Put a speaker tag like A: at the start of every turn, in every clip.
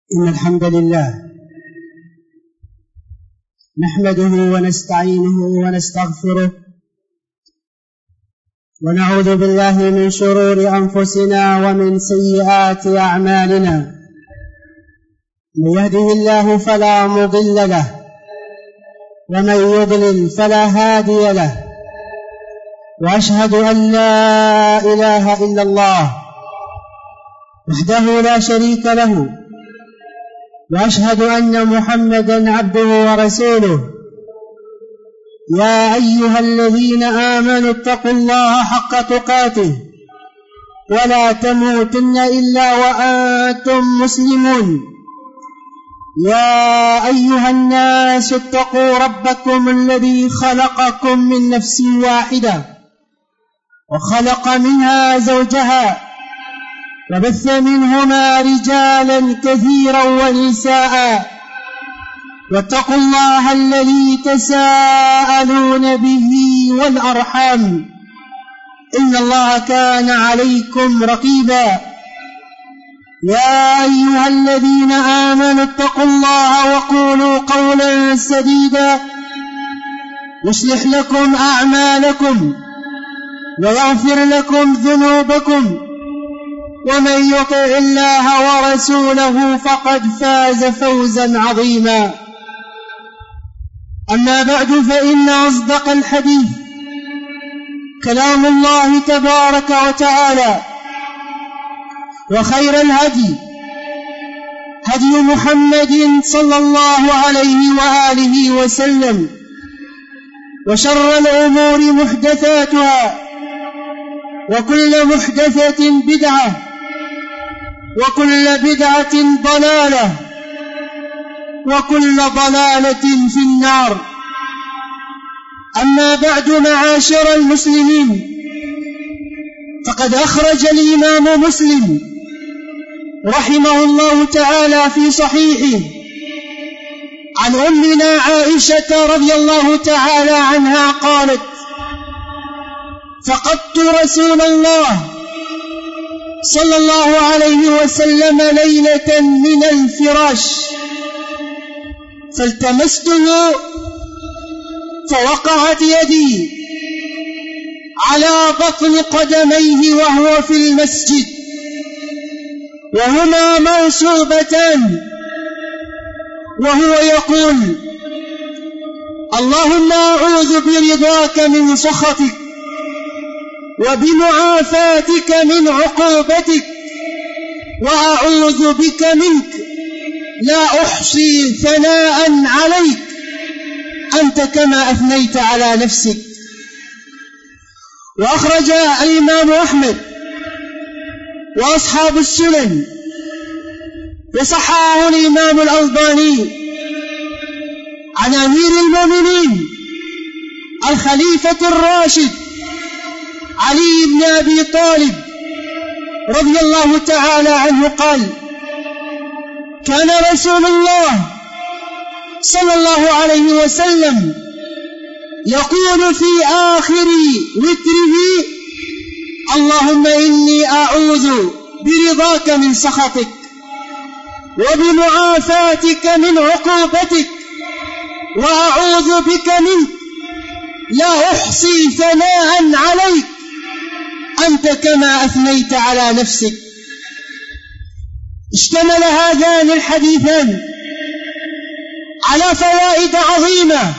A: إن الحمد لله نحمده ونستعينه ونستغفره ونعوذ بالله من شرور أنفسنا ومن سيئات أعمالنا. من يهده الله فلا مضل له ومن يضلل فلا هادي له، وأشهد أن لا إله إلا الله وحده لا شريك له، وأشهد أن محمدًا عبده ورسوله. يا أيها الذين آمنوا اتقوا الله حق تقاته ولا تموتن إلا وأنتم مسلمون. يا أيها الناس اتقوا ربكم الذي خلقكم من نفس واحدة وخلق منها زوجها وبث منهما رجالا كثيرا ونساء، واتقوا الله الذي تساءلون به والأرحام إن الله كان عليكم رقيبا. يا أيها الذين آمنوا اتقوا الله وقولوا قولا سديدا يصلح لكم أعمالكم ويغفر لكم ذنوبكم، ومن يطع الله ورسوله فقد فاز فوزا عظيما. أما بعد، فإن أصدق الحديث كلام الله تبارك وتعالى، وخير الهدي هدي محمد صلى الله عليه وآله وسلم، وشر الأمور محدثاتها، وكل محدثة بدعة، وكل بدعة ضلالة، وكل ضلالة في النار. أما بعد، معاشر المسلمين، فقد أخرج الإمام مسلم رحمه الله تعالى في صحيحه عن أمنا عائشة رضي الله تعالى عنها قالت: فقدت رسول الله صلى الله عليه وسلم ليلة من الفراش، فالتمسته فوقعت يدي على بطن قدميه وهو في المسجد، وهما منصوبتان، وهو يقول: اللهم أعوذ برضاك من سخطك وبمعافاتك من عقوبتك، وأعوذ بك منك، لا أحصي ثناء عليك أنت كما أثنيت على نفسك. وأخرج الإمام أحمد وأصحاب السنن، وصححه الإمام الألباني عن أمير المؤمنين الخليفة الراشد علي بن أبي طالب رضي الله تعالى عنه قال: كان رسول الله صلى الله عليه وسلم يقول في آخر وتره: اللهم إني أعوذ برضاك من سخطك وبمعافاتك من عقوبتك، وأعوذ بك منك، لا أحصي ثناء عليك أنت كما أثنيت على نفسك. اشتمل هذان الحديثان على فوائد عظيمة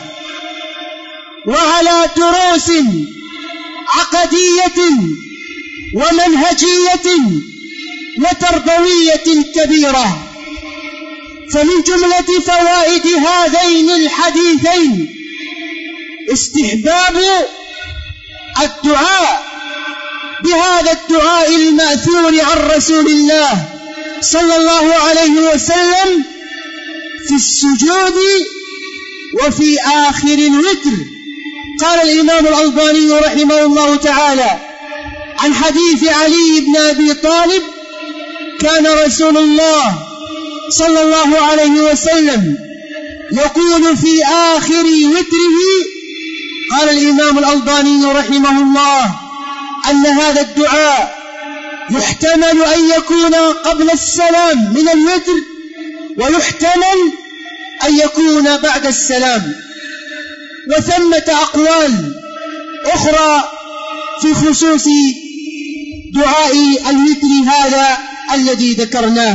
A: وعلى دروس عقدية ومنهجية وتربوية كبيرة. فمن جملة فوائد هذين الحديثين استحباب الدعاء بهذا الدعاء المأثور عن رسول الله صلى الله عليه وسلم في السجود وفي آخر الوتر. قال الإمام الألباني رحمه الله تعالى عن حديث علي بن أبي طالب: كان رسول الله صلى الله عليه وسلم يقول في آخر وتره. قال الإمام الألباني رحمه الله أن هذا الدعاء يحتمل أن يكون قبل السلام من الوتر، ويحتمل أن يكون بعد السلام. وثمة أقوال أخرى في خصوص دعاء الوتر هذا الذي ذكرناه.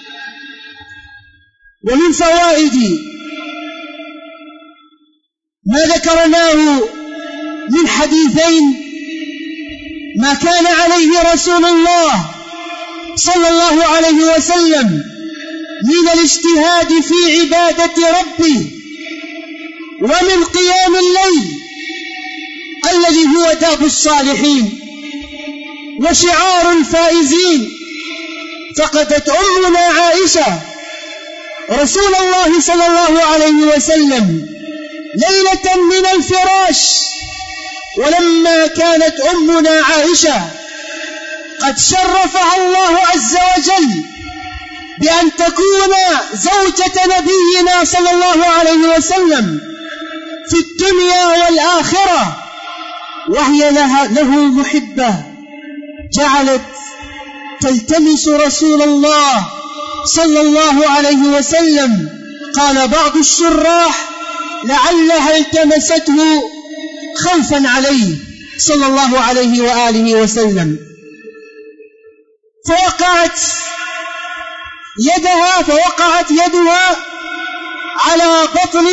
A: ومن فوائد ما ذكرناه من حديثين ما كان عليه رسول الله صلى الله عليه وسلم من الاجتهاد في عبادة ربه، ومن قيام الليل الذي هو داب الصالحين وشعار الفائزين. فقدت أمنا عائشة رسول الله صلى الله عليه وسلم ليلة من الفراش، ولما كانت أمنا عائشة قد شرفها الله عز وجل بأن تكون زوجة نبينا صلى الله عليه وسلم في الدنيا والآخرة، وهي له محبة، جعلت تلتمس رسول الله صلى الله عليه وسلم. قال بعض الشراح لعلها التمسته خوفا عليه صلى الله عليه وآله وسلم، فوقعت يدها على بطن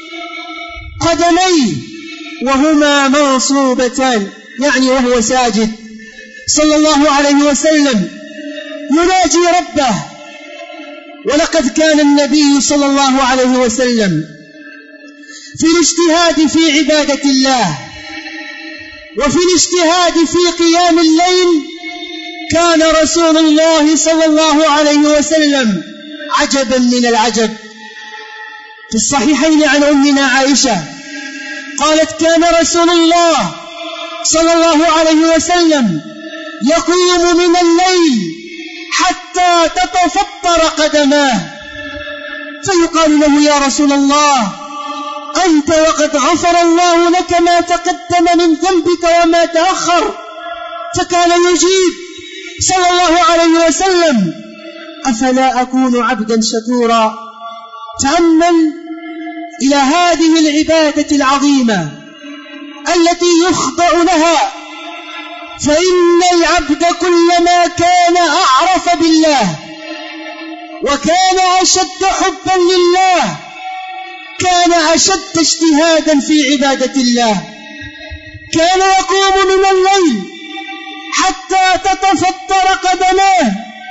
A: قدميه وهما منصوبتان، يعني وهو ساجد صلى الله عليه وسلم يناجي ربه. ولقد كان النبي صلى الله عليه وسلم في الاجتهاد في عبادة الله وفي الاجتهاد في قيام الليل كان رسول الله صلى الله عليه وسلم عجبا من العجب. في الصحيحين عن أمنا عائشة قالت كان رسول الله صلى الله عليه وسلم يقوم من الليل حتى تتفطر قدماه، فيقال له يا رسول الله أنت وقد غفر الله لك ما تقدم من ذنبك وما تأخر، فكان يجيب صلى الله عليه وسلم أفلا أكون عبدا شكورا. تأمل إلى هذه العبادة العظيمة التي يخضع لها، فإن العبد كلما كان أعرف بالله وكان أشد حبا لله كان أشد اجتهادا في عبادة الله. كان يقوم من الليل حتى تتفطر قدماه،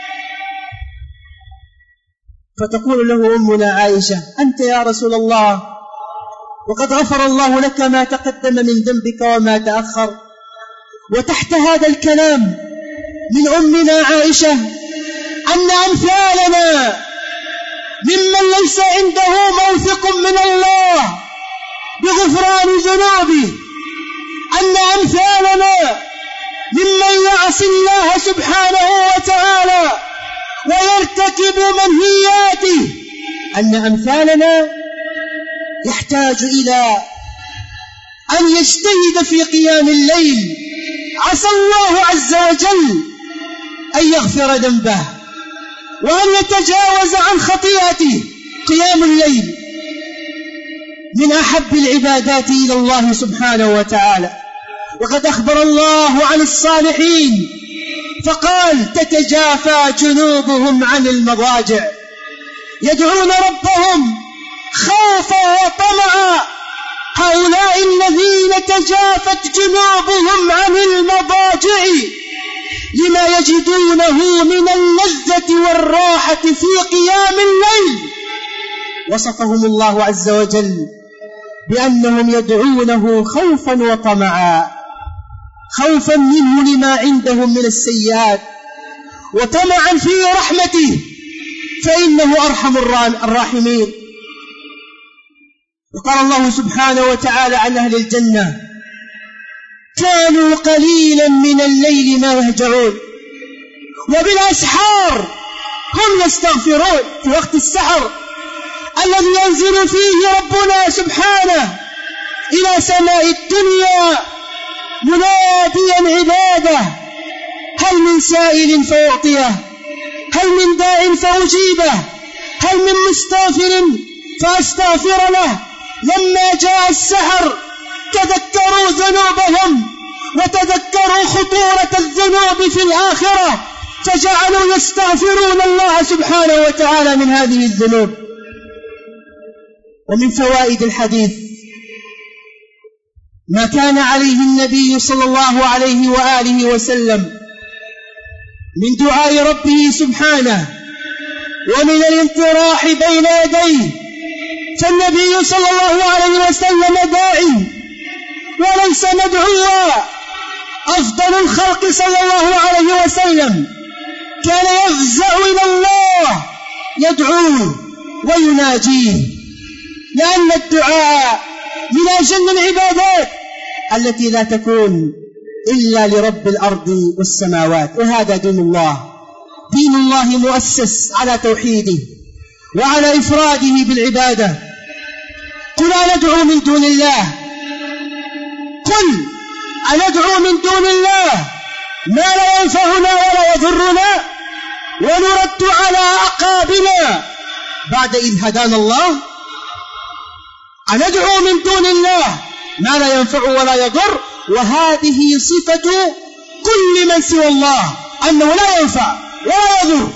A: فتقول له أمنا عائشة أنت يا رسول الله وقد غفر الله لك ما تقدم من ذنبك وما تأخر. وتحت هذا الكلام من أمنا عائشة أن أمثالنا ممن ليس عنده موثق من الله بغفران ذنوبه، أن أمثالنا ممن يعصي الله سبحانه وتعالى ويرتكب منهياته، أن أمثالنا يحتاج إلى أن يجتهد في قيام الليل، عسى الله عز وجل أن يغفر ذنبه وأن يتجاوز عن خطيئته. قيام الليل من أحب العبادات إلى الله سبحانه وتعالى، وقد أخبر الله عن الصالحين فقال تتجافى جنوبهم عن المضاجع يدعون ربهم خوفا وطمعا. هؤلاء الذين تجافت جنوبهم عن المضاجع لما يجدونه من اللذة والراحة في قيام الليل، وصفهم الله عز وجل بأنهم يدعونه خوفا وطمعا، خوفا منه لما عندهم من السيئات، وطمعا في رحمته فإنه أرحم الراحمين. وقال الله سبحانه وتعالى عن أهل الجنة كانوا قليلا من الليل ما يهجعون وبالأسحار هم يستغفرون. في وقت السحر الذي ينزل فيه ربنا سبحانه إلى سماء الدنيا مناديا عباده هل من سائل فيعطيه، هل من داع فأجيبه، هل من مستغفر فأستغفر له. لما جاء السحر تذكروا ذنوبهم وتذكروا خطورة الذنوب في الآخرة، فجعلوا يستغفرون الله سبحانه وتعالى من هذه الذنوب. ومن فوائد الحديث ما كان عليه النبي صلى الله عليه وآله وسلم من دعاء ربه سبحانه ومن الانطراح بين يديه، فالنبي صلى الله عليه وسلم داعي وليس مدعوا. أفضل الخلق صلى الله عليه وسلم كان يفزع إلى الله يدعوه ويناجيه، لأن الدعاء من أجل العبادات التي لا تكون إلا لرب الأرض والسماوات. وهذا دين الله، دين الله مؤسس على توحيده وعلى إفراده بالعبادة. قل أندعو من دون الله، قل أندعو من دون الله ما لا ينفعنا ولا يضرنا ونرد على أعقابنا بعد إذ هدانا الله. أندعو من دون الله ما لا ينفع ولا يضر، وهذه صفة كل من سوى الله، أنه لا ينفع ولا يضر.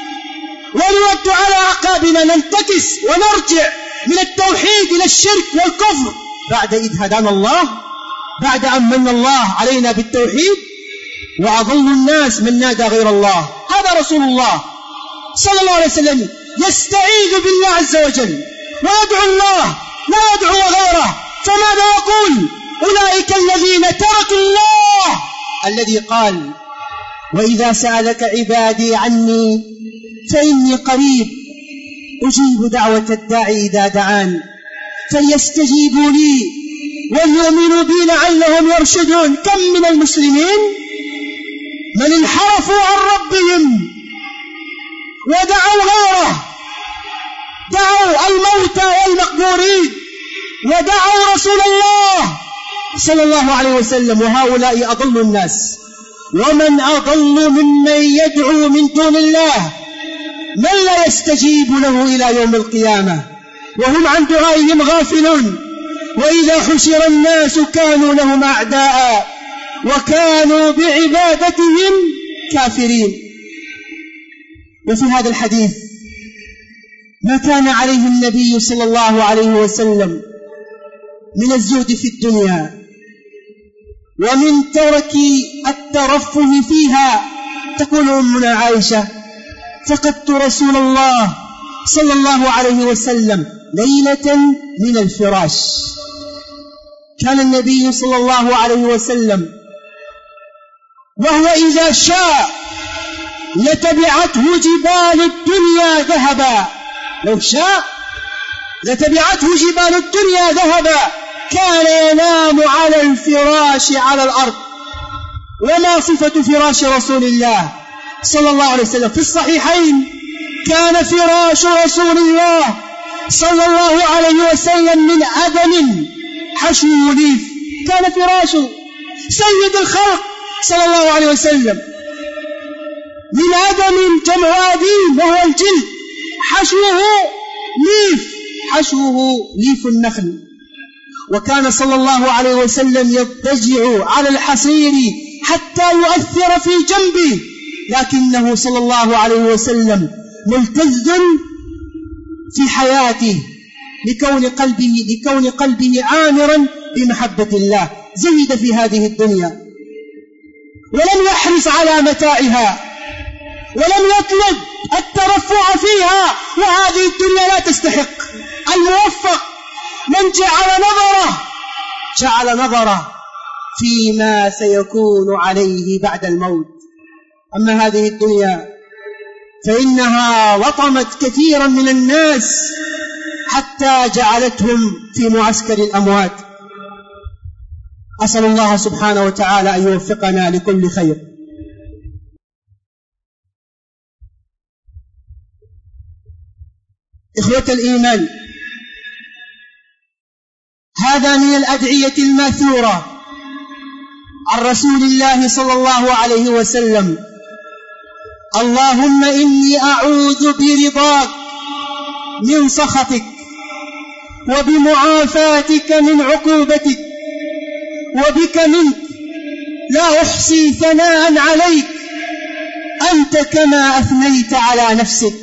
A: ونرد على أعقابنا، ننتكس ونرجع من التوحيد إلى الشرك والكفر بعد إذ هدانا الله، بعد أن من الله علينا بالتوحيد. وأضل الناس من نادى غير الله. هذا رسول الله صلى الله عليه وسلم يستعيذ بالله عز وجل ويدعو الله لا يدعو غيره. فماذا يقول؟ أولئك الذين تركوا الله الذي قال: وإذا سألك عبادي عني فإني قريب أجيب دعوة الداعي إذا دعان فليستجيبوا لي وليؤمنوا بي لعلهم يرشدون. كم من المسلمين من انحرفوا عن ربهم ودعوا غيره، دعوا الموتى والمقبورين ودعوا رسول الله صلى الله عليه وسلم، وهؤلاء أضل الناس. ومن أضل ممن يدعو من دون الله من لا يستجيب له إلى يوم القيامة وهم عن دعائهم غافلون. وإذا حشر الناس كانوا لهم أعداء وكانوا بعبادتهم كافرين. وفي هذا الحديث ما كان عليه النبي صلى الله عليه وسلم من الزهد في الدنيا ومن ترك الترفه فيها. تقول أمنا عائشة: فقدت رسول الله صلى الله عليه وسلم ليلة من الفراش. كان النبي صلى الله عليه وسلم وهو إذا شاء لتبعته جبال الدنيا ذهبا، لو شاء لتبعته جبال الدنيا ذهبا. كان ينام على الفراش على الأرض. وما صفة فراش رسول الله صلى الله عليه وسلم؟ في الصحيحين: كان فراش رسول الله صلى الله عليه وسلم من أدم حشو ليف. كان فراش سيد الخلق صلى الله عليه وسلم من أدم جمع أديم وهو الجلد، حشوه ليف، حشوه ليف النخل. وكان صلى الله عليه وسلم يضطجع على الحصير حتى يؤثر في جنبه، لكنه صلى الله عليه وسلم ملتز في حياته لكون قلبه عامرا بمحبة الله. زهد في هذه الدنيا ولم يحرص على متاعها ولم يطلب الترفع فيها، وهذه الدنيا لا تستحق. الموفق من جعل نظره فيما سيكون عليه بعد الموت. أما هذه الدنيا فإنها لطمت كثيرا من الناس حتى جعلتهم في معسكر الأموات. أسأل الله سبحانه وتعالى أن يوفقنا لكل خير. إخوة الإيمان، هذا من الأدعية الماثورة عن رسول الله صلى الله عليه وسلم: اللهم إني أعوذ برضاك من سخطك وبمعافاتك من عقوبتك، وبك منك لا أحصي ثناء عليك أنت كما أثنيت على نفسك.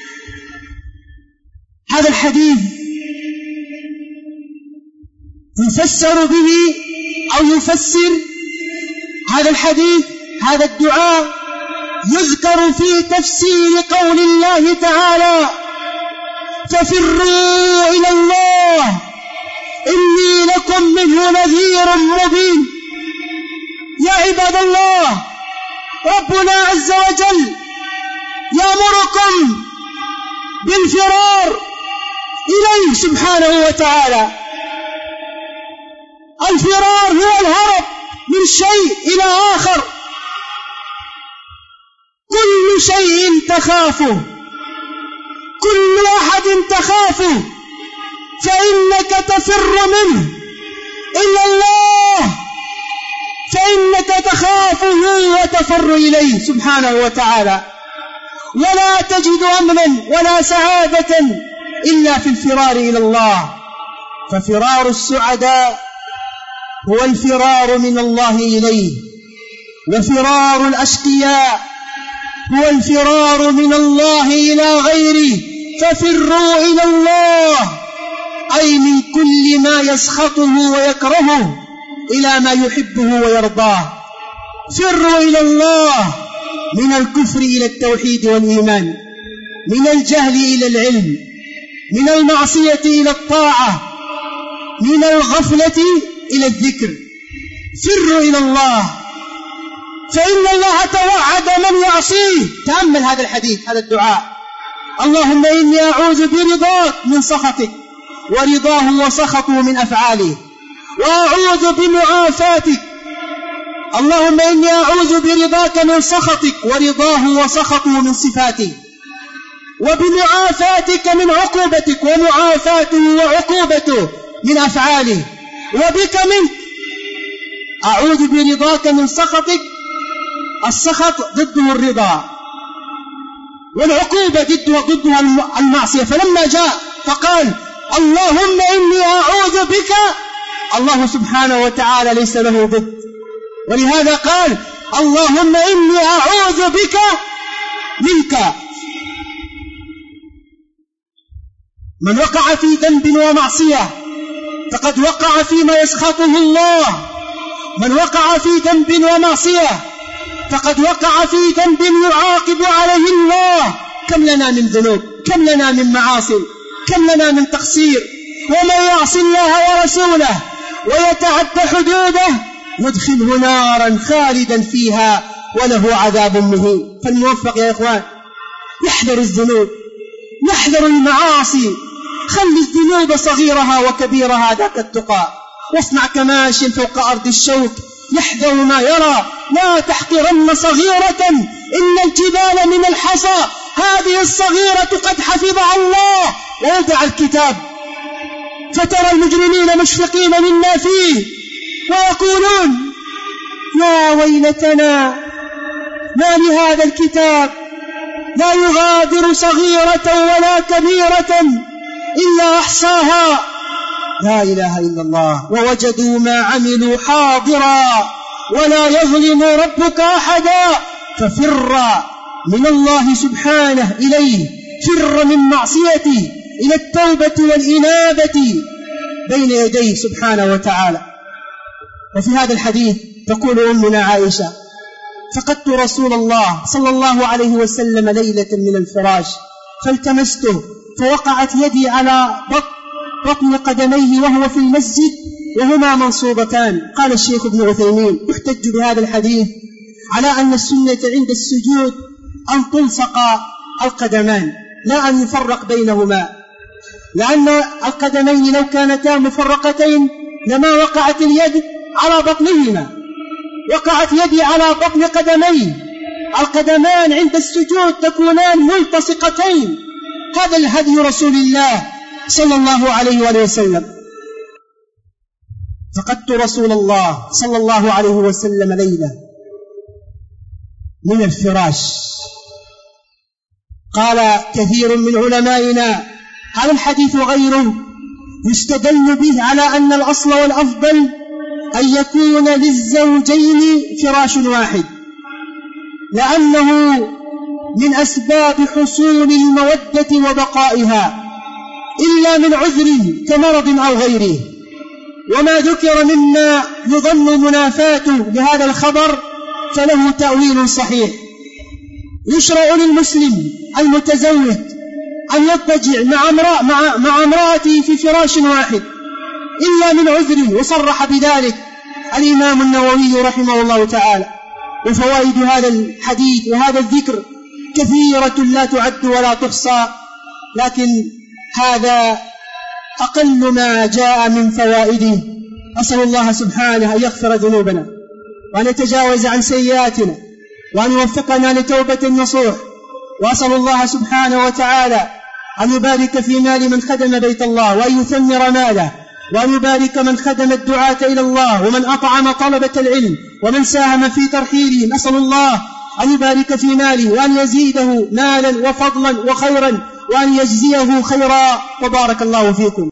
A: هذا الحديث يفسر به أو يفسر هذا الحديث، هذا الدعاء يذكر في تفسير قول الله تعالى: ففروا إلى الله إني لكم منه نذير مبين. يا عباد الله، ربنا عز وجل يأمركم بالفرار إليه سبحانه وتعالى. الفرار هو الهرب من شيء إلى آخر. كل شيء تخافه، كل أحد تخافه، فإنك تفر منه إلا الله، فإنك تخافه وتفر إليه سبحانه وتعالى. ولا تجد أمنا ولا سعادة إلا في الفرار إلى الله. ففرار السعداء هو الفرار من الله إليه، وفرار الأشقياء هو الفرار من الله إلى غيره. ففروا إلى الله أي من كل ما يسخطه ويكرهه إلى ما يحبه ويرضاه. فروا إلى الله من الكفر إلى التوحيد والإيمان، من الجهل إلى العلم، من المعصية إلى الطاعة، من الغفلة إلى الذكر. فروا إلى الله، فإن الله توعد من يعصيه. تأمل هذا الحديث، هذا الدعاء: اللهم إني أعوذ برضاك من سخطك، ورضاه وسخطه من أفعاله، وأعوذ بمعافاتك. اللهم إني أعوذ برضاك من سخطك، ورضاه وسخطه من صفاته، وبمعافاتك من عقوبتك، ومعافاته وعقوبته من أفعاله، وبك منك. أعوذ برضاك من سخطك، السخط ضده الرضا، والعقوبة ضدها المعصية. فلما جاء فقال: اللهم إني أعوذ بك، الله سبحانه وتعالى ليس له ضد، ولهذا قال: اللهم إني أعوذ بك منك. من وقع في ذنب ومعصية فقد وقع فيما يسخطه الله. من وقع في ذنب ومعصية فقد وقع في ذنب يعاقب عليه الله. كم لنا من ذنوب، كم لنا من معاصي، كم لنا من تقصير. ومن يعص الله ورسوله ويتعد حدوده ندخله نارا خالدا فيها وله عذاب مهين. فالموفق يا إخوان يحذر الذنوب، نحذر المعاصي. خلي الذنوب صغيرها وكبيرها ذاك التقى، واصنع كماش فوق أرض الشوك يحذر ما يرى. لا تحقرن صغيرة إن الجبال من الحصى. هذه الصغيرة قد حفظها الله ووضع الكتاب، فترى المجرمين مشفقين مما فيه ويقولون: يا ويلتنا ما لهذا الكتاب لا يغادر صغيرة ولا كبيرة إلا أحصاها. لا إله إلا الله. ووجدوا ما عملوا حاضرا ولا يظلم ربك أحدا. ففر من الله سبحانه إليه، فر من معصيته إلى التوبة والإنابة بين يديه سبحانه وتعالى. وفي هذا الحديث تقول أمنا عائشة: فقدت رسول الله صلى الله عليه وسلم ليلة من الفراش فالتمسته، فوقعت يدي على بطن قدميه وهو في المسجد وهما منصوبتان. قال الشيخ ابن عثيمين: يحتج بهذا الحديث على أن السنة عند السجود أن تلصق القدمان لا أن يفرق بينهما، لأن القدمين لو كانتا مفرقتين لما وقعت اليد على بطنهما. وقعت يدي على بطن قدميه. القدمان عند السجود تكونان ملتصقتين. هذا الهدي رسول الله صلى الله عليه وآله وسلم. فقدت رسول الله صلى الله عليه وسلم ليلة من الفراش. قال كثير من علمائنا هذا الحديث وغيره يستدل به على أن الأصل والأفضل أن يكون للزوجين فراش واحد، لأنه من أسباب حصول المودة وبقائها، إلا من عذر كمرض أو غيره. وما ذكر مما يظن منافاته لهذا الخبر فله تأويل صحيح. يشرع للمسلم المتزوج أن يضطجع مع امرأته في فراش واحد إلا من عذر، وصرح بذلك الإمام النووي رحمه الله تعالى. وفوائد هذا الحديث وهذا الذكر كثيرة لا تعد ولا تحصى، لكن هذا أقل ما جاء من فوائده. أسأل الله سبحانه أن يغفر ذنوبنا وأن يتجاوز عن سيئاتنا وأن يوفقنا لتوبة نصوح. وأسأل الله سبحانه وتعالى أن يبارك في مال من خدم بيت الله وأن يثمر ماله، وأن يبارك من خدم الدعاة إلى الله ومن أطعم طلبة العلم ومن ساهم في ترحيلهم. أسأل الله أن يبارك في ماله وأن يزيده مالا وفضلا وخيرا وأن يجزيه خيرا. وبارك الله فيكم.